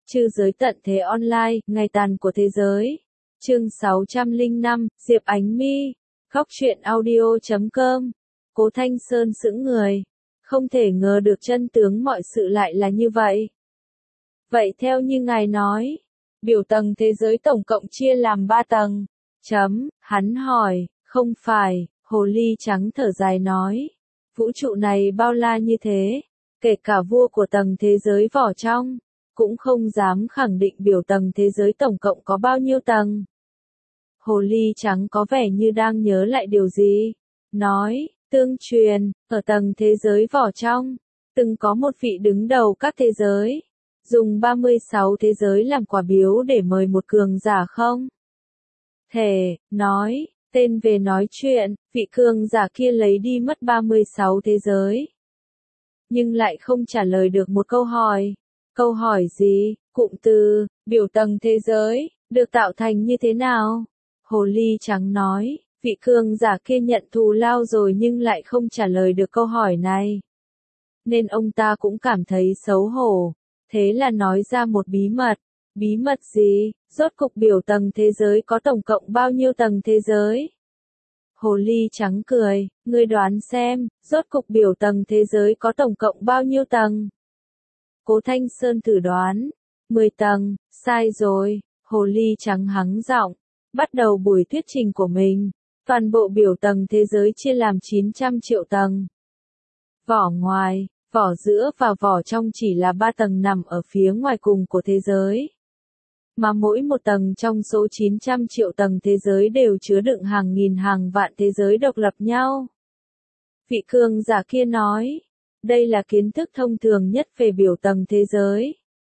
Trư giới tận thế online, ngày tàn của thế giới. Chương 605, Diệp Ánh My. Góc truyện audio.com. Cố Thanh Sơn sững người. Không thể ngờ được chân tướng mọi sự lại là như vậy. Vậy theo như ngài nói, biểu tầng thế giới tổng cộng chia làm 3 tầng. Hắn hỏi, không phải, hồ ly trắng thở dài nói. Vũ trụ này bao la như thế, kể cả vua của tầng thế giới vỏ trong, cũng không dám khẳng định biểu tầng thế giới tổng cộng có bao nhiêu tầng. Hồ ly trắng có vẻ như đang nhớ lại điều gì. Nói, tương truyền, ở tầng thế giới vỏ trong, từng có một vị đứng đầu các thế giới, dùng 36 thế giới làm quà biếu để mời một cường giả không? Thể, nói, tên về nói chuyện, vị cường giả kia lấy đi mất 36 thế giới. Nhưng lại không trả lời được một câu hỏi. Câu hỏi gì? Cụm từ, biểu tầng thế giới, được tạo thành như thế nào? Hồ ly trắng nói, vị cường giả kia nhận thù lao rồi nhưng lại không trả lời được câu hỏi này. Nên ông ta cũng cảm thấy xấu hổ. Thế là nói ra một bí mật. Bí mật gì? Rốt cục biểu tầng thế giới có tổng cộng bao nhiêu tầng thế giới? Hồ ly trắng cười, ngươi đoán xem, rốt cục biểu tầng thế giới có tổng cộng bao nhiêu tầng? Cố Thanh Sơn thử đoán, 10 tầng, sai rồi, hồ ly trắng hắng giọng, bắt đầu buổi thuyết trình của mình. Toàn bộ biểu tầng thế giới chia làm 900 triệu tầng. Vỏ ngoài, vỏ giữa và vỏ trong chỉ là 3 tầng nằm ở phía ngoài cùng của thế giới. Mà mỗi một tầng trong số 900 triệu tầng thế giới đều chứa đựng hàng nghìn hàng vạn thế giới độc lập nhau. Vị cường giả kia nói, đây là kiến thức thông thường nhất về biểu tầng thế giới.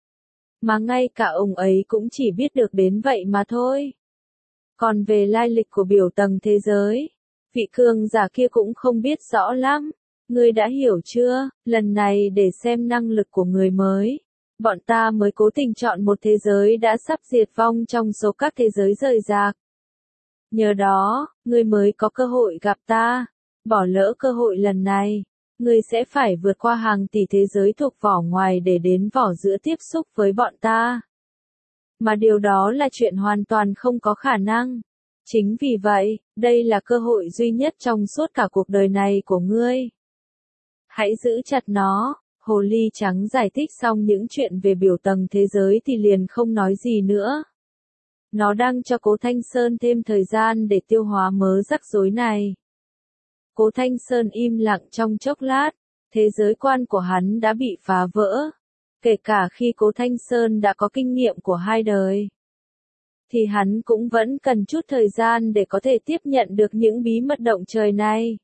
Mà ngay cả ông ấy cũng chỉ biết được đến vậy mà thôi. Còn về lai lịch của biểu tầng thế giới, vị cường giả kia cũng không biết rõ lắm. Ngươi đã hiểu chưa? Lần này để xem năng lực của người mới. Bọn ta mới cố tình chọn một thế giới đã sắp diệt vong trong số các thế giới rời rạc. Nhờ đó, ngươi mới có cơ hội gặp ta. Bỏ lỡ cơ hội lần này, ngươi sẽ phải vượt qua hàng tỷ thế giới thuộc vỏ ngoài để đến vỏ giữa tiếp xúc với bọn ta. Mà điều đó là chuyện hoàn toàn không có khả năng. Chính vì vậy, đây là cơ hội duy nhất trong suốt cả cuộc đời này của ngươi. Hãy giữ chặt nó. Hồ ly trắng giải thích xong những chuyện về biểu tầng thế giới thì liền không nói gì nữa. Nó đang cho Cố Thanh Sơn thêm thời gian để tiêu hóa mớ rắc rối này. Cố Thanh Sơn im lặng trong chốc lát, thế giới quan của hắn đã bị phá vỡ. Kể cả khi Cố Thanh Sơn đã có kinh nghiệm của 2 đời, thì hắn cũng vẫn cần chút thời gian để có thể tiếp nhận được những bí mật động trời này.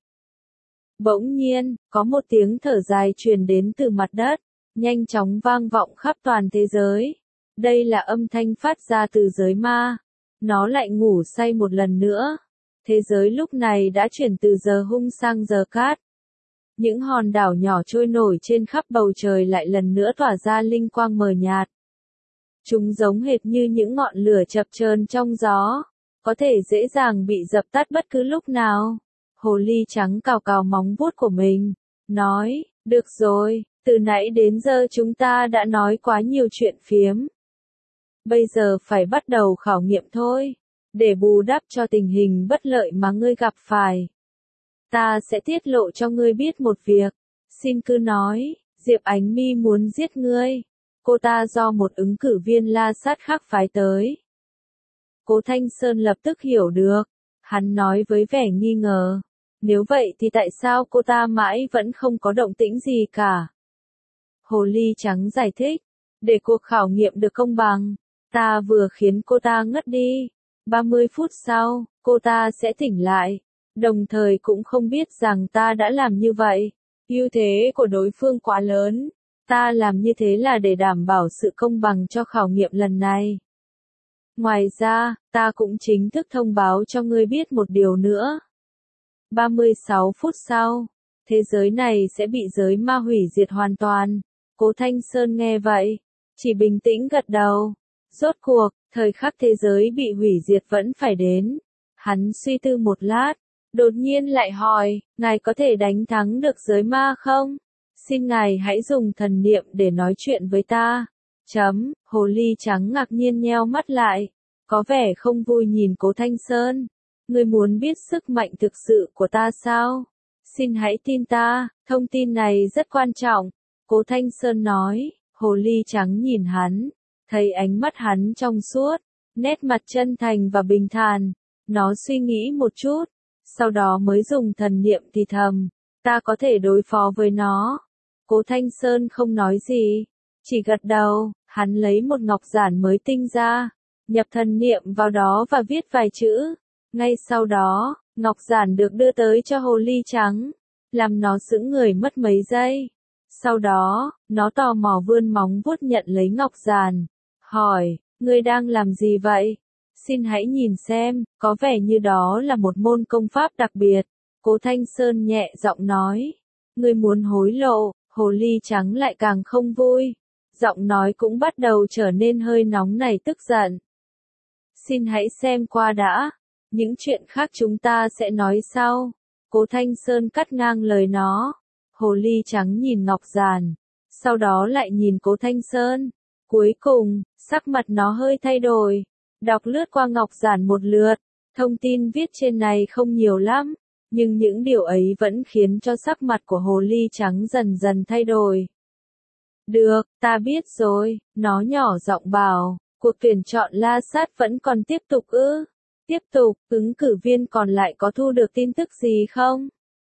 Bỗng nhiên, có một tiếng thở dài truyền đến từ mặt đất, nhanh chóng vang vọng khắp toàn thế giới. Đây là âm thanh phát ra từ giới ma. Nó lại ngủ say một lần nữa. Thế giới lúc này đã chuyển từ giờ hung sang giờ cát. Những hòn đảo nhỏ trôi nổi trên khắp bầu trời lại lần nữa tỏa ra linh quang mờ nhạt. Chúng giống hệt như những ngọn lửa chập chờn trong gió, có thể dễ dàng bị dập tắt bất cứ lúc nào. Hồ ly trắng cào cào móng vuốt của mình, nói, được rồi, từ nãy đến giờ chúng ta đã nói quá nhiều chuyện phiếm. Bây giờ phải bắt đầu khảo nghiệm thôi, để bù đắp cho tình hình bất lợi mà ngươi gặp phải. Ta sẽ tiết lộ cho ngươi biết một việc, xin cứ nói, Diệp Ánh My muốn giết ngươi. Cô ta do một ứng cử viên La Sát khác phái tới. Cố Thanh Sơn lập tức hiểu được, hắn nói với vẻ nghi ngờ. Nếu vậy thì tại sao cô ta mãi vẫn không có động tĩnh gì cả? Hồ ly trắng giải thích, để cuộc khảo nghiệm được công bằng, ta vừa khiến cô ta ngất đi. 30 phút sau, cô ta sẽ tỉnh lại, đồng thời cũng không biết rằng ta đã làm như vậy. Ưu thế của đối phương quá lớn, ta làm như thế là để đảm bảo sự công bằng cho khảo nghiệm lần này. Ngoài ra, ta cũng chính thức thông báo cho ngươi biết một điều nữa. 36 phút sau, thế giới này sẽ bị giới ma hủy diệt hoàn toàn. Cố Thanh Sơn nghe vậy, chỉ bình tĩnh gật đầu. Rốt cuộc, thời khắc thế giới bị hủy diệt vẫn phải đến. Hắn suy tư một lát, đột nhiên lại hỏi, ngài có thể đánh thắng được giới ma không? Xin ngài hãy dùng thần niệm để nói chuyện với ta. Hồ ly trắng ngạc nhiên nheo mắt lại, có vẻ không vui nhìn Cố Thanh Sơn. Ngươi muốn biết sức mạnh thực sự của ta sao? Xin hãy tin ta, thông tin này rất quan trọng. Cố Thanh Sơn nói, hồ ly trắng nhìn hắn, thấy ánh mắt hắn trong suốt, nét mặt chân thành và bình thản. Nó suy nghĩ một chút, sau đó mới dùng thần niệm thì thầm, ta có thể đối phó với nó. Cố Thanh Sơn không nói gì, chỉ gật đầu. Hắn lấy một ngọc giản mới tinh ra, nhập thần niệm vào đó và viết vài chữ. Ngay sau đó, ngọc giản được đưa tới cho hồ ly trắng, làm nó sững người mất mấy giây. Sau đó, nó tò mò vươn móng vuốt nhận lấy ngọc giản, hỏi, ngươi đang làm gì vậy? Xin hãy nhìn xem, có vẻ như đó là một môn công pháp đặc biệt. Cố Thanh Sơn nhẹ giọng nói, ngươi muốn hối lộ. Hồ ly trắng lại càng không vui, giọng nói cũng bắt đầu trở nên hơi nóng nảy tức giận. Xin hãy xem qua đã, những chuyện khác chúng ta sẽ nói sau. Cố Thanh Sơn cắt ngang lời nó. Hồ ly trắng nhìn ngọc giản, sau đó lại nhìn Cố Thanh Sơn. Cuối cùng, sắc mặt nó hơi thay đổi, đọc lướt qua ngọc giản một lượt. Thông tin viết trên này không nhiều lắm, nhưng những điều ấy vẫn khiến cho sắc mặt của hồ ly trắng dần dần thay đổi. Được, ta biết rồi, nó nhỏ giọng bảo, cuộc tuyển chọn La Sát vẫn còn tiếp tục ư? Tiếp tục, ứng cử viên còn lại có thu được tin tức gì không?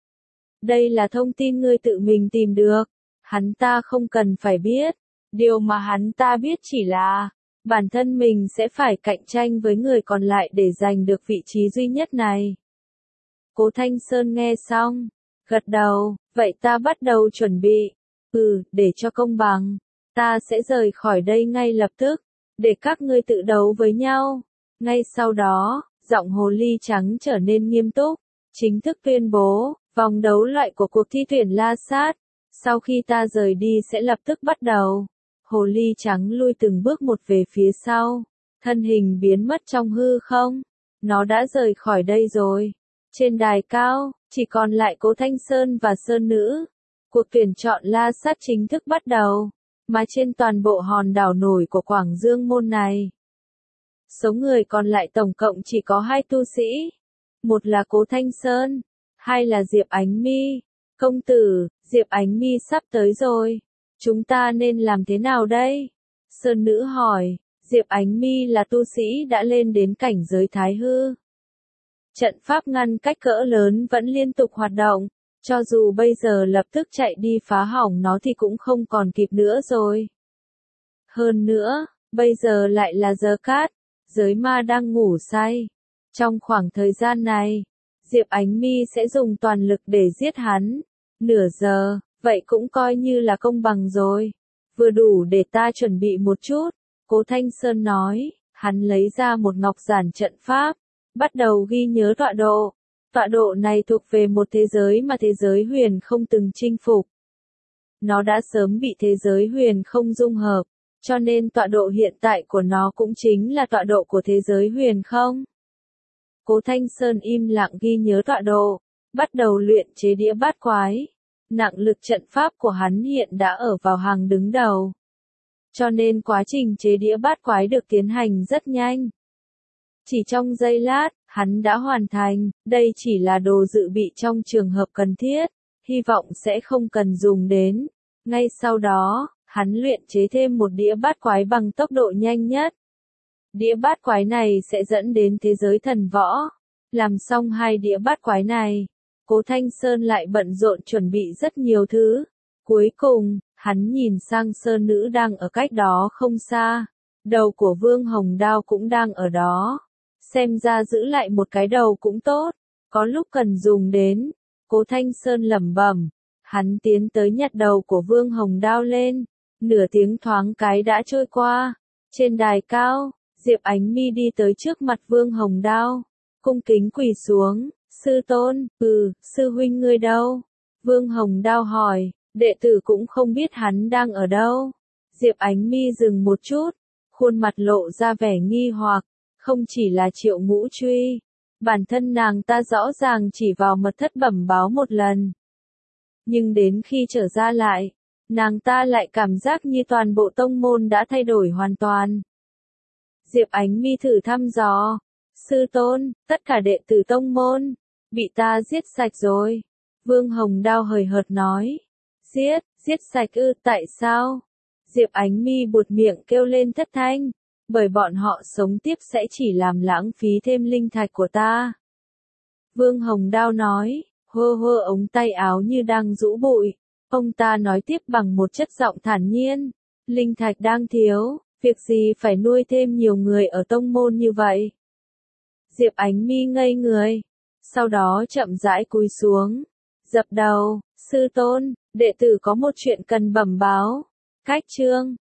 Đây là thông tin ngươi tự mình tìm được, hắn ta không cần phải biết. Điều mà hắn ta biết chỉ là, bản thân mình sẽ phải cạnh tranh với người còn lại để giành được vị trí duy nhất này. Cố Thanh Sơn nghe xong, gật đầu, vậy ta bắt đầu chuẩn bị. Để cho công bằng, ta sẽ rời khỏi đây ngay lập tức, để các ngươi tự đấu với nhau. Ngay sau đó, giọng hồ ly trắng trở nên nghiêm túc, chính thức tuyên bố, vòng đấu loại của cuộc thi tuyển La Sát, sau khi ta rời đi sẽ lập tức bắt đầu. Hồ ly trắng lui từng bước một về phía sau, thân hình biến mất trong hư không. Nó đã rời khỏi đây rồi. Trên đài cao, chỉ còn lại Cố Thanh Sơn và Sơn Nữ. Cuộc tuyển chọn La Sát chính thức bắt đầu, mà trên toàn bộ hòn đảo nổi của Quảng Dương Môn này, số người còn lại tổng cộng chỉ có 2 tu sĩ. Một là Cố Thanh Sơn, 2 là Diệp Ánh Mi. Công tử, Diệp Ánh Mi sắp tới rồi. Chúng ta nên làm thế nào đây? Sơn Nữ hỏi. Diệp Ánh Mi là tu sĩ đã lên đến cảnh giới Thái Hư. Trận pháp ngăn cách cỡ lớn vẫn liên tục hoạt động. Cho dù bây giờ lập tức chạy đi phá hỏng nó thì cũng không còn kịp nữa rồi. Hơn nữa, bây giờ lại là giờ cát, giới ma đang ngủ say. Trong khoảng thời gian này, Diệp Ánh Mi sẽ dùng toàn lực để giết hắn. Nửa giờ, vậy cũng coi như là công bằng rồi. Vừa đủ để ta chuẩn bị một chút, Cố Thanh Sơn nói. Hắn lấy ra một ngọc giản trận pháp, bắt đầu ghi nhớ tọa độ. Tọa độ này thuộc về một thế giới mà thế giới huyền không từng chinh phục. Nó đã sớm bị thế giới huyền không dung hợp, cho nên tọa độ hiện tại của nó cũng chính là tọa độ của thế giới huyền không. Cố Thanh Sơn im lặng ghi nhớ tọa độ, bắt đầu luyện chế đĩa bát quái. Nặng lực trận pháp của hắn hiện đã ở vào hàng đứng đầu, cho nên quá trình chế đĩa bát quái được tiến hành rất nhanh. Chỉ trong giây lát, hắn đã hoàn thành. Đây chỉ là đồ dự bị trong trường hợp cần thiết, hy vọng sẽ không cần dùng đến. Ngay sau đó, hắn luyện chế thêm một đĩa bát quái bằng tốc độ nhanh nhất. Đĩa bát quái này sẽ dẫn đến thế giới thần võ. Làm xong 2 đĩa bát quái này, Cố Thanh Sơn lại bận rộn chuẩn bị rất nhiều thứ. Cuối cùng, hắn nhìn sang Sơn Nữ đang ở cách đó không xa. Đầu của Vương Hồng Đao cũng đang ở đó. Xem ra giữ lại một cái đầu cũng tốt, có lúc cần dùng đến. Cố Thanh Sơn lẩm bẩm, hắn tiến tới nhặt đầu của Vương Hồng Đao lên. Nửa tiếng thoáng cái đã trôi qua. Trên đài cao, Diệp Ánh Mi đi tới trước mặt Vương Hồng Đao, cung kính quỳ xuống. Sư tôn, sư huynh ngươi đâu? Vương Hồng Đao hỏi, đệ tử cũng không biết hắn đang ở đâu. Diệp Ánh Mi dừng một chút, khuôn mặt lộ ra vẻ nghi hoặc. Không chỉ là Triệu Ngũ Truy, bản thân nàng ta rõ ràng chỉ vào mật thất bẩm báo một lần. Nhưng đến khi trở ra lại, nàng ta lại cảm giác như toàn bộ tông môn đã thay đổi hoàn toàn. Diệp Ánh Mi thử thăm dò. Sư tôn, tất cả đệ tử tông môn, bị ta giết sạch rồi. Vương Hồng Đao hời hợt nói. Giết sạch ư, tại sao? Diệp Ánh Mi buột miệng kêu lên thất thanh. Bởi bọn họ sống tiếp sẽ chỉ làm lãng phí thêm linh thạch của ta. Vương Hồng Đao nói, hơ hơ ống tay áo như đang rũ bụi. Ông ta nói tiếp bằng một chất giọng thản nhiên. Linh thạch đang thiếu, việc gì phải nuôi thêm nhiều người ở tông môn như vậy? Diệp Ánh Mi ngây người. Sau đó chậm rãi cúi xuống. Dập đầu, sư tôn, đệ tử có một chuyện cần bẩm báo. Cách chương